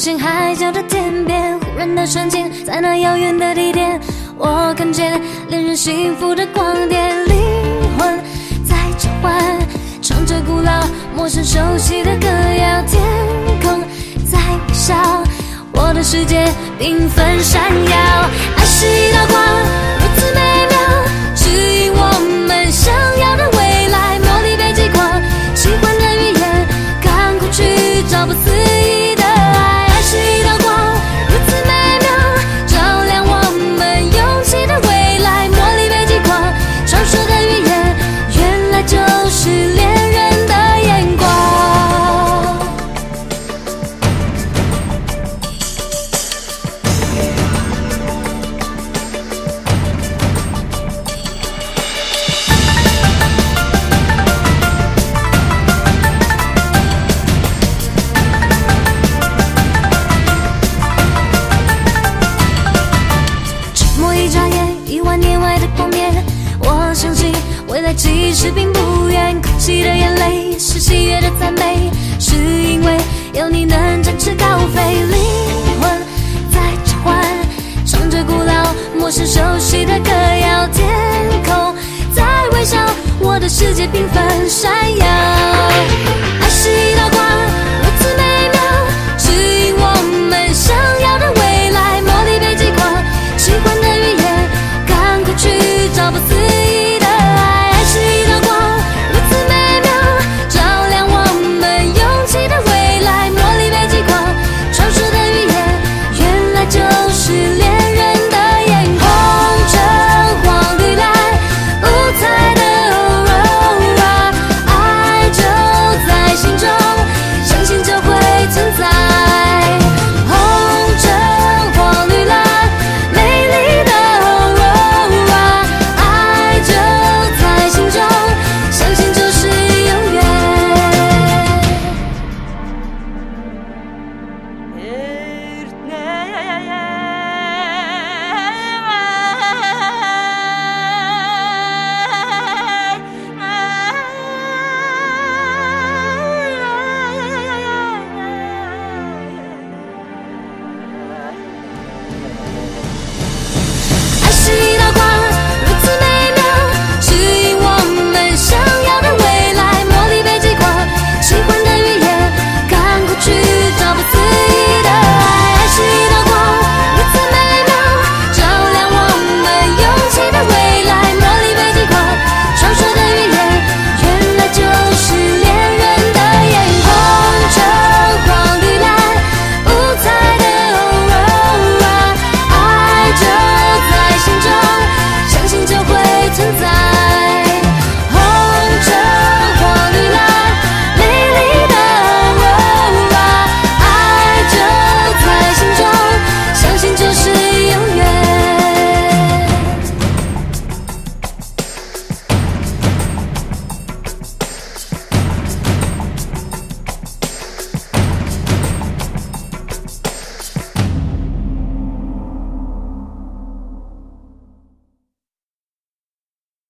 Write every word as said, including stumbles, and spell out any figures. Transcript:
星海角的天边，忽然的瞬间，在那遥远的地点，我看见恋人幸福的光点，灵魂在召唤，唱着古老陌生熟悉的歌谣，天空在微笑，我的世界缤纷闪耀。爱是一道光，如此美妙，指引我们想要的未来。茉莉被击垮，喜欢的语言，看过去找不思议的爱。爱是一道光，如此美妙，照亮我们勇气的未来。茉莉被击垮，传说的语言，原来就是恋人的眼光。我相信未来其实并不远，哭泣的眼泪也是喜悦的赞美，是因为有你能展翅高飞。灵魂在召唤，唱着古老陌生熟悉的歌谣，天空在微笑，我的世界缤纷闪耀。